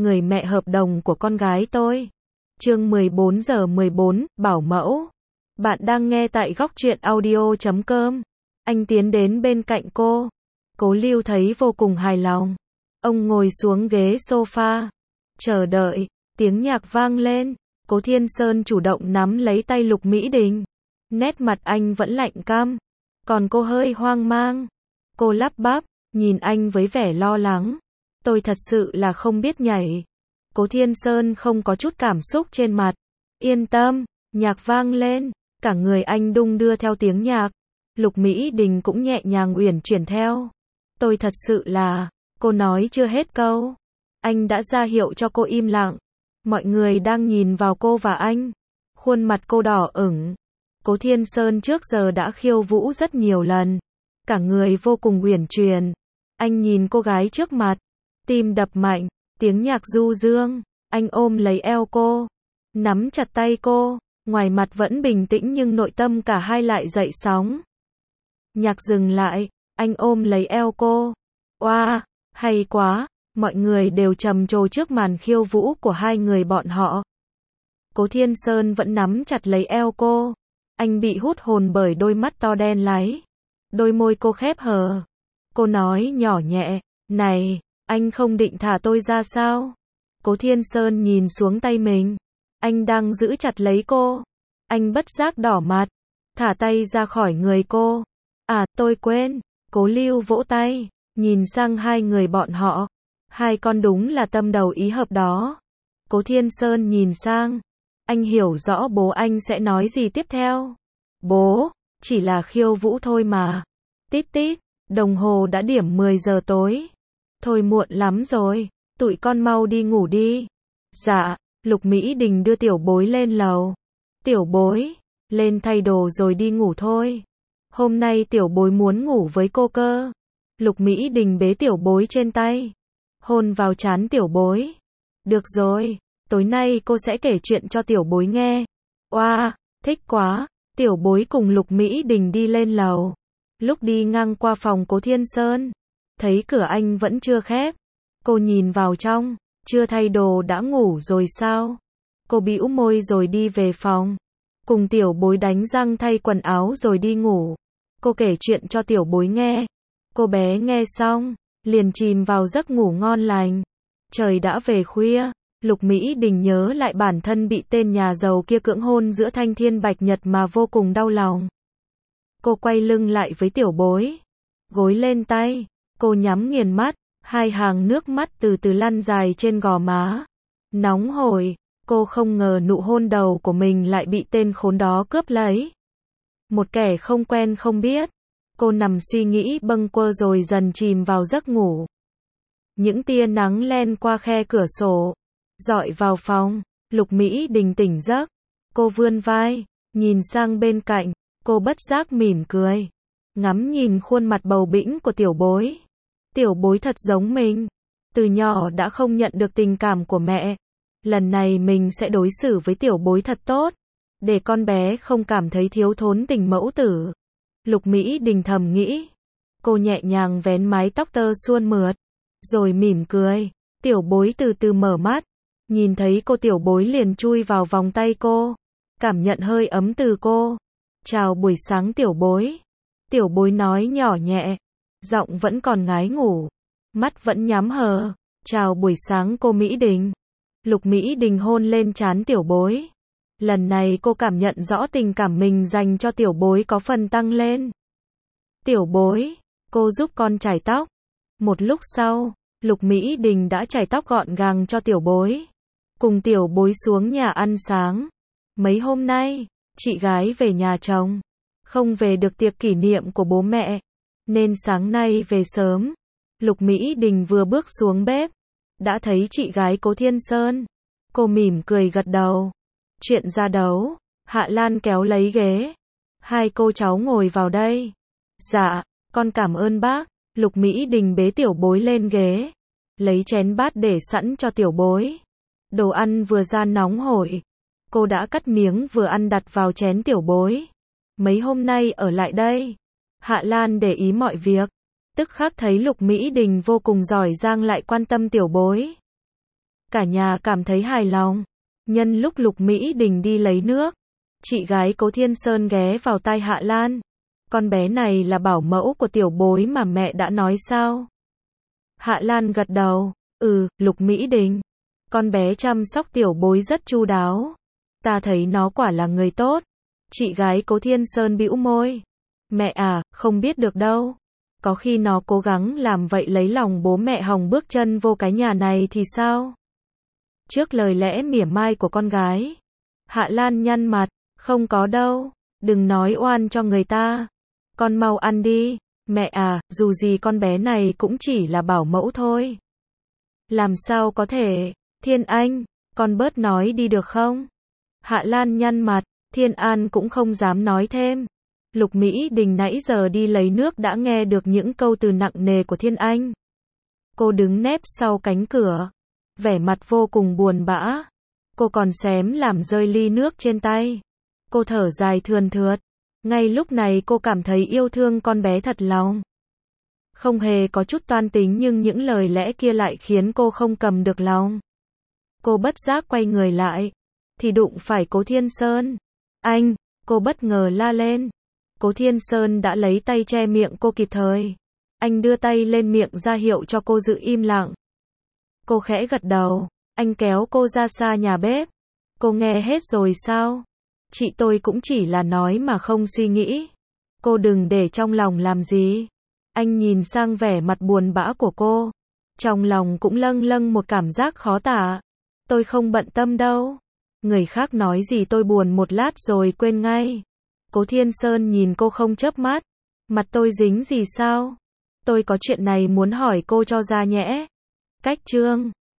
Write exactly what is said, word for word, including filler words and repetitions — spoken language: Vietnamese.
người mẹ hợp đồng của con gái tôi. Chương mười bốn giờ mười bốn, bảo mẫu. Bạn đang nghe tại góc truyện audio chấm com. Anh tiến đến bên cạnh cô. Cố Lưu thấy vô cùng hài lòng. Ông ngồi xuống ghế sofa. Chờ đợi, tiếng nhạc vang lên. Cố Thiên Sơn chủ động nắm lấy tay Lục Mỹ Đình. Nét mặt anh vẫn lạnh căm. Còn cô hơi hoang mang. Cô lắp bắp, nhìn anh với vẻ lo lắng. Tôi thật sự là không biết nhảy. Cố Thiên Sơn không có chút cảm xúc trên mặt. Yên tâm, nhạc vang lên. Cả người anh đung đưa theo tiếng nhạc. Lục Mỹ Đình cũng nhẹ nhàng uyển chuyển theo. Tôi thật sự là, cô nói chưa hết câu. Anh đã ra hiệu cho cô im lặng. Mọi người đang nhìn vào cô và anh. Khuôn mặt cô đỏ ửng. Cố Thiên Sơn trước giờ đã khiêu vũ rất nhiều lần. Cả người vô cùng uyển chuyển. Anh nhìn cô gái trước mặt. Tim đập mạnh, tiếng nhạc du dương. Anh ôm lấy eo cô. Nắm chặt tay cô. Ngoài mặt vẫn bình tĩnh nhưng nội tâm cả hai lại dậy sóng. Nhạc dừng lại. Anh ôm lấy eo cô. Oa, wow, hay quá. Mọi người đều trầm trồ trước màn khiêu vũ của hai người bọn họ. Cố Thiên Sơn vẫn nắm chặt lấy eo cô. Anh bị hút hồn bởi đôi mắt to đen láy. Đôi môi cô khép hờ. Cô nói nhỏ nhẹ, này, anh không định thả tôi ra sao? Cố Thiên Sơn nhìn xuống tay mình. Anh đang giữ chặt lấy cô. Anh bất giác đỏ mặt. Thả tay ra khỏi người cô. À, tôi quên. Cố Lưu vỗ tay. Nhìn sang hai người bọn họ. Hai con đúng là tâm đầu ý hợp đó. Cố Thiên Sơn nhìn sang. Anh hiểu rõ bố anh sẽ nói gì tiếp theo. Bố, chỉ là khiêu vũ thôi mà. Tít tít, đồng hồ đã điểm mười giờ tối. Thôi muộn lắm rồi, tụi con mau đi ngủ đi. Dạ, Lục Mỹ Đình đưa tiểu bối lên lầu. Tiểu bối, lên thay đồ rồi đi ngủ thôi. Hôm nay tiểu bối muốn ngủ với cô cơ. Lục Mỹ Đình bế tiểu bối trên tay. Hôn vào trán tiểu bối. Được rồi, tối nay cô sẽ kể chuyện cho tiểu bối nghe. Oa, wow, thích quá. Tiểu bối cùng Lục Mỹ Đình đi lên lầu. Lúc đi ngang qua phòng Cố Thiên Sơn, thấy cửa anh vẫn chưa khép. Cô nhìn vào trong, chưa thay đồ đã ngủ rồi sao? Cô bĩu môi rồi đi về phòng. Cùng tiểu bối đánh răng thay quần áo rồi đi ngủ. Cô kể chuyện cho tiểu bối nghe. Cô bé nghe xong, liền chìm vào giấc ngủ ngon lành. Trời đã về khuya, Lục Mỹ Đình nhớ lại bản thân bị tên nhà giàu kia cưỡng hôn giữa thanh thiên bạch nhật mà vô cùng đau lòng. Cô quay lưng lại với tiểu bối. Gối lên tay, cô nhắm nghiền mắt, hai hàng nước mắt từ từ lăn dài trên gò má. Nóng hổi, cô không ngờ nụ hôn đầu của mình lại bị tên khốn đó cướp lấy. Một kẻ không quen không biết. Cô nằm suy nghĩ bâng quơ rồi dần chìm vào giấc ngủ. Những tia nắng len qua khe cửa sổ, rọi vào phòng. Lục Mỹ Đình tỉnh giấc. Cô vươn vai, nhìn sang bên cạnh. Cô bất giác mỉm cười. Ngắm nhìn khuôn mặt bầu bĩnh của tiểu bối. Tiểu bối thật giống mình. Từ nhỏ đã không nhận được tình cảm của mẹ. Lần này mình sẽ đối xử với tiểu bối thật tốt. Để con bé không cảm thấy thiếu thốn tình mẫu tử. Lục Mỹ Đình thầm nghĩ. Cô nhẹ nhàng vén mái tóc tơ suôn mượt. Rồi mỉm cười. Tiểu bối từ từ mở mắt. Nhìn thấy cô tiểu bối liền chui vào vòng tay cô. Cảm nhận hơi ấm từ cô. Chào buổi sáng tiểu bối. Tiểu bối nói nhỏ nhẹ. Giọng vẫn còn ngái ngủ. Mắt vẫn nhắm hờ. Chào buổi sáng cô Mỹ Đình. Lục Mỹ Đình hôn lên trán tiểu bối. Lần này cô cảm nhận rõ tình cảm mình dành cho tiểu bối có phần tăng lên. Tiểu bối, cô giúp con chải tóc. Một lúc sau, Lục Mỹ Đình đã chải tóc gọn gàng cho tiểu bối. Cùng tiểu bối xuống nhà ăn sáng. Mấy hôm nay, chị gái về nhà chồng. Không về được tiệc kỷ niệm của bố mẹ. Nên sáng nay về sớm. Lục Mỹ Đình vừa bước xuống bếp. Đã thấy chị gái Cố Thiên Sơn. Cô mỉm cười gật đầu. Chuyện ra đấu. Hạ Lan kéo lấy ghế. Hai cô cháu ngồi vào đây. Dạ, con cảm ơn bác. Lục Mỹ Đình bế tiểu bối lên ghế. Lấy chén bát để sẵn cho tiểu bối. Đồ ăn vừa ra nóng hổi. Cô đã cắt miếng vừa ăn đặt vào chén tiểu bối. Mấy hôm nay ở lại đây. Hạ Lan để ý mọi việc. Tức khắc thấy Lục Mỹ Đình vô cùng giỏi giang lại quan tâm tiểu bối. Cả nhà cảm thấy hài lòng. Nhân lúc Lục Mỹ Đình đi lấy nước, chị gái Cố Thiên Sơn ghé vào tai Hạ Lan. Con bé này là bảo mẫu của tiểu bối mà mẹ đã nói sao? Hạ Lan gật đầu. Ừ, Lục Mỹ Đình. Con bé chăm sóc tiểu bối rất chu đáo. Ta thấy nó quả là người tốt. Chị gái Cố Thiên Sơn bĩu môi. Mẹ à, không biết được đâu. Có khi nó cố gắng làm vậy lấy lòng bố mẹ hòng bước chân vô cái nhà này thì sao? Trước lời lẽ mỉa mai của con gái, Hạ Lan nhăn mặt. Không có đâu. Đừng nói oan cho người ta. Con mau ăn đi. Mẹ à, dù gì con bé này cũng chỉ là bảo mẫu thôi. Làm sao có thể? Thiên Anh, con bớt nói đi được không? Hạ Lan nhăn mặt. Thiên An cũng không dám nói thêm. Lục Mỹ Đình nãy giờ đi lấy nước đã nghe được những câu từ nặng nề của Thiên Anh. Cô đứng nép sau cánh cửa, vẻ mặt vô cùng buồn bã. Cô còn xém làm rơi ly nước trên tay. Cô thở dài thườn thượt. Ngay lúc này cô cảm thấy yêu thương con bé thật lòng. Không hề có chút toan tính nhưng những lời lẽ kia lại khiến cô không cầm được lòng. Cô bất giác quay người lại, thì đụng phải Cố Thiên Sơn. Anh, cô bất ngờ la lên. Cố Thiên Sơn đã lấy tay che miệng cô kịp thời. Anh đưa tay lên miệng ra hiệu cho cô giữ im lặng. Cô khẽ gật đầu. Anh kéo cô ra xa nhà bếp. Cô nghe hết rồi sao? Chị tôi cũng chỉ là nói mà không suy nghĩ. Cô đừng để trong lòng làm gì. Anh nhìn sang vẻ mặt buồn bã của cô. Trong lòng cũng lâng lâng một cảm giác khó tả. Tôi không bận tâm đâu. Người khác nói gì tôi buồn một lát rồi quên ngay. Cố Thiên Sơn nhìn cô không chớp mắt. Mặt tôi dính gì sao? Tôi có chuyện này muốn hỏi cô cho ra nhẽ. Cách chương